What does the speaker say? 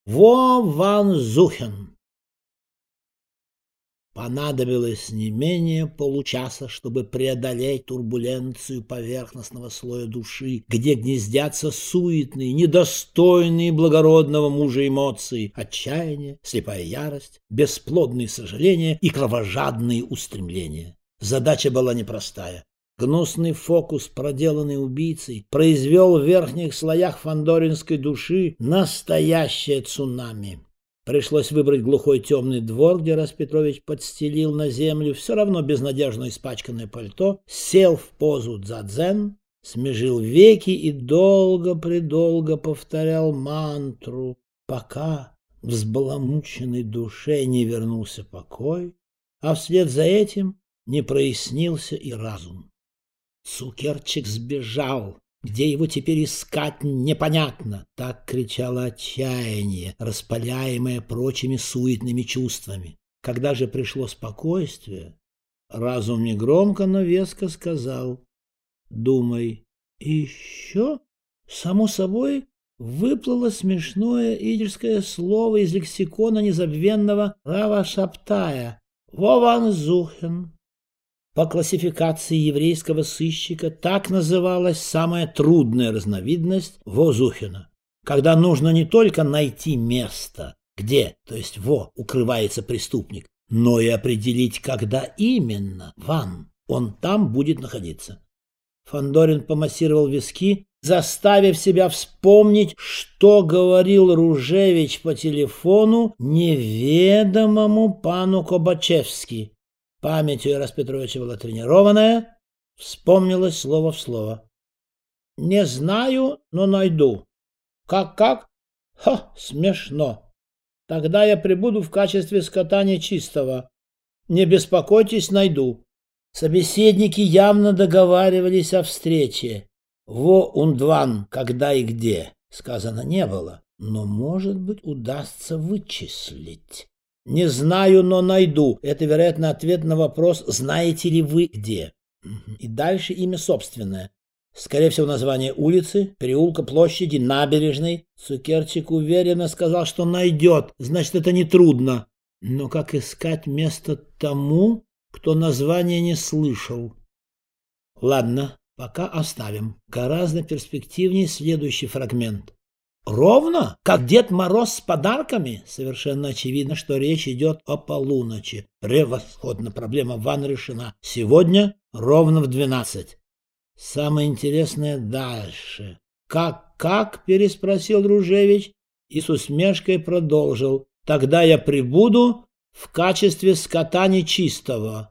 Во Ван Зухен. Понадобилось не менее получаса, чтобы преодолеть турбуленцию поверхностного слоя души, где гнездятся суетные, недостойные благородного мужа эмоции, отчаяние, слепая ярость, бесплодные сожаления и кровожадные устремления. Задача была непростая. Гнусный фокус, проделанный убийцей, произвел в верхних слоях фандоринской души настоящее цунами. Пришлось выбрать глухой темный двор, где Распетрович подстелил на землю все равно безнадежно испачканное пальто, сел в позу дзадзен, смежил веки и долго-предолго повторял мантру, пока в взбаламученной душе не вернулся покой, а вслед за этим не прояснился и разум. Цукерчик сбежал. Где его теперь искать, непонятно. Так кричало отчаяние, распаляемое прочими суетными чувствами. Когда же пришло спокойствие, разум негромко, но веско сказал: «Думай». И еще, само собой, выплыло смешное идишское слово из лексикона незабвенного Рава Шаптая «Во Ван Зухен». По классификации еврейского сыщика так называлась самая трудная разновидность возухена, когда нужно не только найти место, где, то есть укрывается преступник, но и определить, когда именно, он там будет находиться. Фандорин помассировал виски, заставив себя вспомнить, что говорил Ружевич по телефону неведомому пану Кобачевски. Память у Распетровича была тренированная, вспомнилось слово в слово. «Не знаю, но найду». «Как? Смешно. Тогда я прибуду в качестве скота нечистого. Не беспокойтесь, найду». Собеседники явно договаривались о встрече. «Во-ундван, когда и где» сказано не было, но, может быть, удастся вычислить. «Не знаю, но найду» — это, вероятно, ответ на вопрос «Знаете ли вы где?». И дальше имя собственное. Скорее всего, название улицы, переулка, площади, набережной. Цукерчик уверенно сказал, что найдет, значит, это нетрудно. Но как искать место тому, кто название не слышал? Ладно, пока оставим. Гораздо перспективнее следующий фрагмент. Ровно, как Дед Мороз с подарками? Совершенно очевидно, что речь идет о полуночи. Превосходно, проблема Ван решена. Сегодня ровно в 12. Самое интересное дальше. Как? Переспросил Ружевич и с усмешкой продолжил. Тогда я прибуду в качестве скота нечистого.